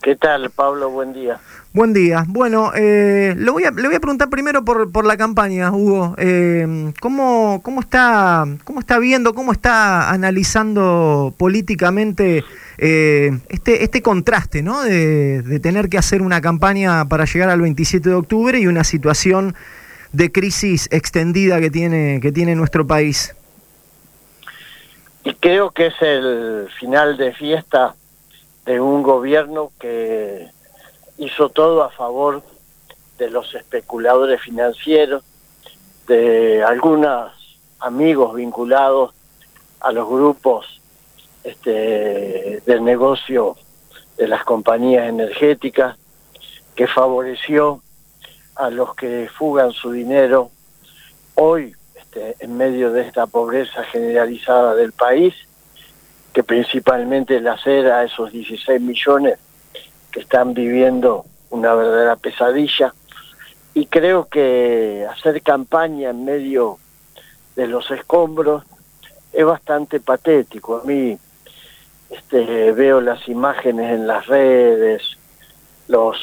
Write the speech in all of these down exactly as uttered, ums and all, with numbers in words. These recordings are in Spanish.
¿Qué tal, Pablo? Buen día. Buen día. Bueno, eh, le, voy a, le voy a preguntar primero por, por la campaña, Hugo. Eh, ¿cómo, cómo, está, ¿Cómo está viendo, cómo está analizando políticamente eh, este, este contraste, ¿no? De, de tener que hacer una campaña para llegar al veintisiete de octubre y una situación de crisis extendida que tiene, que tiene nuestro país? Y creo que es el final de fiesta de un gobierno que hizo todo a favor de los especuladores financieros, de algunos amigos vinculados a los grupos este, del negocio de las compañías energéticas, que favoreció a los que fugan su dinero hoy este, en medio de esta pobreza generalizada del país, que principalmente lacera a esos dieciséis millones que están viviendo una verdadera pesadilla. Y creo que hacer campaña en medio de los escombros es bastante patético. A mí este, veo las imágenes en las redes, los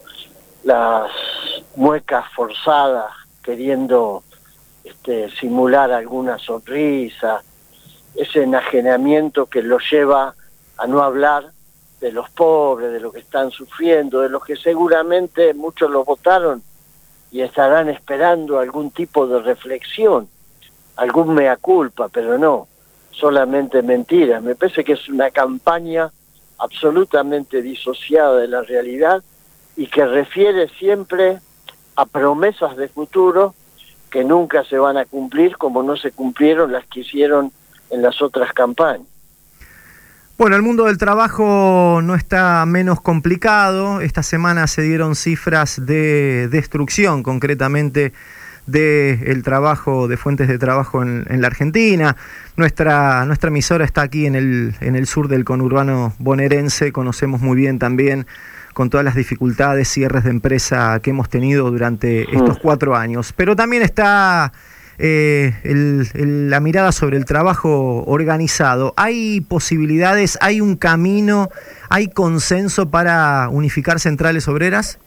las muecas forzadas queriendo este, simular alguna sonrisa, ese enajenamiento que los lleva a no hablar de los pobres, de los que están sufriendo, de los que seguramente muchos los votaron y estarán esperando algún tipo de reflexión, algún mea culpa, pero no, solamente mentiras. Me parece que es una campaña absolutamente disociada de la realidad y que refiere siempre a promesas de futuro que nunca se van a cumplir, como no se cumplieron las que hicieron en las otras campañas. Bueno, el mundo del trabajo no está menos complicado. Esta semana se dieron cifras de destrucción, concretamente del trabajo, de fuentes de trabajo en, en la Argentina. Nuestra, nuestra emisora está aquí en el, en el sur del conurbano bonaerense. Conocemos muy bien también con todas las dificultades, cierres de empresa que hemos tenido durante estos cuatro años. Pero también está eh, el, el, la mirada sobre el trabajo organizado. ¿Hay posibilidades, hay un camino, hay consenso para unificar centrales obreras?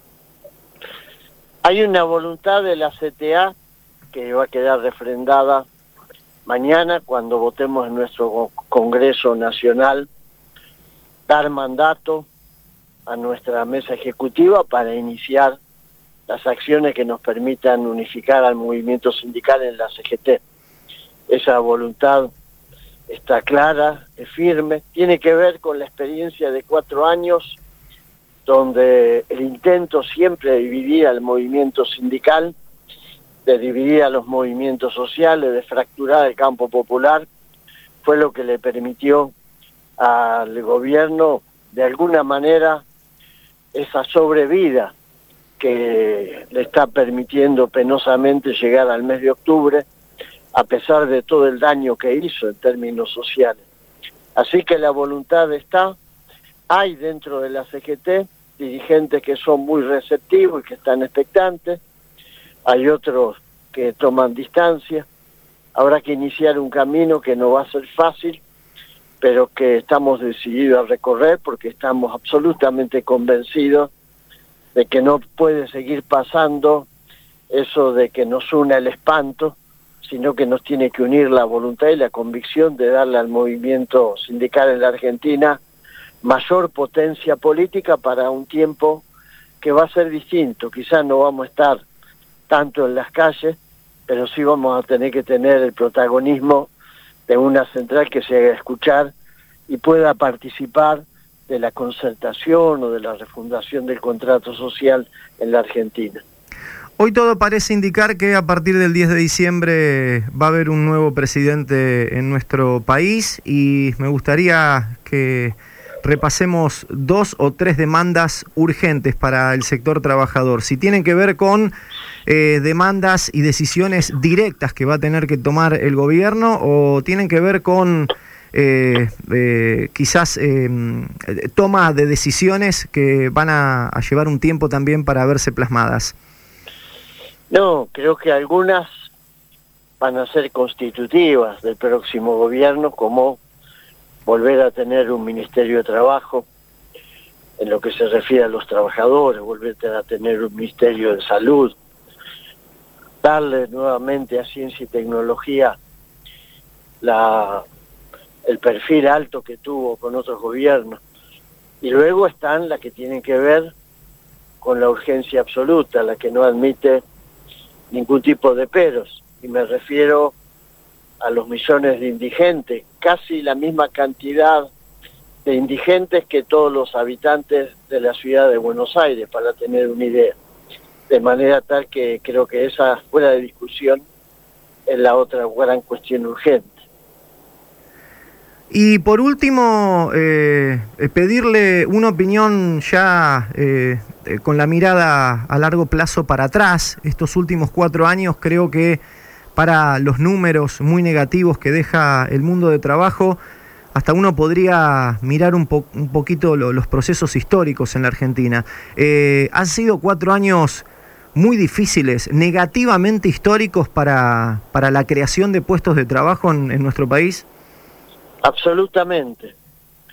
Hay una voluntad de la C T A que va a quedar refrendada mañana cuando votemos en nuestro Congreso Nacional, dar mandato a nuestra mesa ejecutiva para iniciar las acciones que nos permitan unificar al movimiento sindical en la C G T. Esa voluntad está clara, es firme, tiene que ver con la experiencia de cuatro años donde el intento siempre de dividir al movimiento sindical, de dividir a los movimientos sociales, de fracturar el campo popular, fue lo que le permitió al gobierno de alguna manera esa sobrevida que le está permitiendo penosamente llegar al mes de octubre, a pesar de todo el daño que hizo en términos sociales. Así que la voluntad está, hay dentro de la C G T dirigentes que son muy receptivos y que están expectantes, hay otros que toman distancia, habrá que iniciar un camino que no va a ser fácil, pero que estamos decididos a recorrer porque estamos absolutamente convencidos de que no puede seguir pasando eso de que nos una el espanto, sino que nos tiene que unir la voluntad y la convicción de darle al movimiento sindical en la Argentina mayor potencia política para un tiempo que va a ser distinto. Quizás no vamos a estar tanto en las calles, pero sí vamos a tener que tener el protagonismo de una central que se haga escuchar y pueda participar de la concertación o de la refundación del contrato social en la Argentina. Hoy todo parece indicar que a partir del diez de diciembre va a haber un nuevo presidente en nuestro país y me gustaría que repasemos dos o tres demandas urgentes para el sector trabajador. Si tienen que ver con eh, demandas y decisiones directas que va a tener que tomar el gobierno o tienen que ver con eh, eh, quizás eh, toma de decisiones que van a, a llevar un tiempo también para verse plasmadas. No, creo que algunas van a ser constitutivas del próximo gobierno, como volver a tener un Ministerio de Trabajo, en lo que se refiere a los trabajadores, volver a tener un ministerio de salud, darle nuevamente a ciencia y tecnología la, el perfil alto que tuvo con otros gobiernos. Y luego están las que tienen que ver con la urgencia absoluta, la que no admite ningún tipo de peros. Y me refiero a los millones de indigentes, casi la misma cantidad de indigentes que todos los habitantes de la ciudad de Buenos Aires, para tener una idea. De manera tal que creo que esa, fuera de discusión, es la otra gran cuestión urgente. Y por último, eh, pedirle una opinión ya eh, eh, con la mirada a largo plazo para atrás. Estos últimos cuatro años creo que para los números muy negativos que deja el mundo de trabajo, hasta uno podría mirar un, po un poquito lo, los procesos históricos en la Argentina. Eh, han sido cuatro años muy difíciles, negativamente históricos para, para la creación de puestos de trabajo en, en nuestro país. Absolutamente.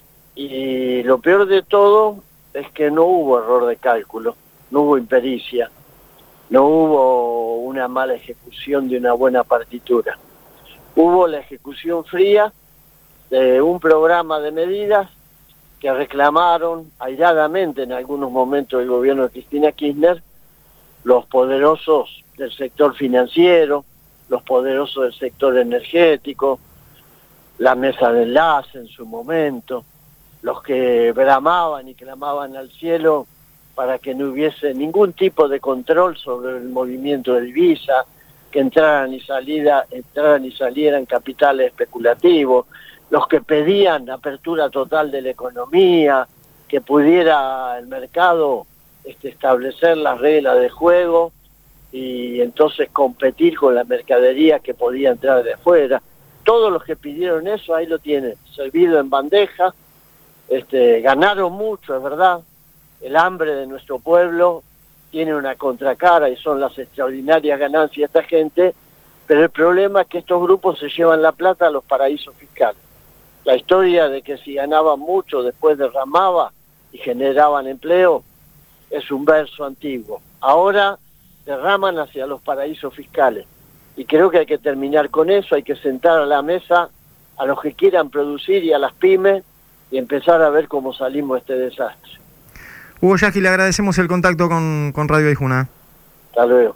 Y lo peor de todo es que no hubo error de cálculo, no hubo impericia, no hubo una mala ejecución de una buena partitura. Hubo la ejecución fría de un programa de medidas que reclamaron airadamente en algunos momentos el gobierno de Cristina Kirchner, los poderosos del sector financiero, los poderosos del sector energético, la mesa de enlace en su momento, los que bramaban y clamaban al cielo para que no hubiese ningún tipo de control sobre el movimiento de divisa, que entraran y, salida, entraran y salieran capitales especulativos, los que pedían apertura total de la economía, que pudiera el mercado este, establecer las reglas de juego y entonces competir con la mercadería que podía entrar de afuera. Todos los que pidieron eso, ahí lo tienen, servido en bandeja, este, ganaron mucho, es verdad. El hambre de nuestro pueblo tiene una contracara y son las extraordinarias ganancias de esta gente, pero el problema es que estos grupos se llevan la plata a los paraísos fiscales. La historia de que si ganaban mucho después derramaba y generaban empleo es un verso antiguo. Ahora derraman hacia los paraísos fiscales. Y creo que hay que terminar con eso, hay que sentar a la mesa a los que quieran producir y a las pymes y empezar a ver cómo salimos de este desastre. Hugo Yasky, le agradecemos el contacto con, con Radio Aijuna. Hasta luego.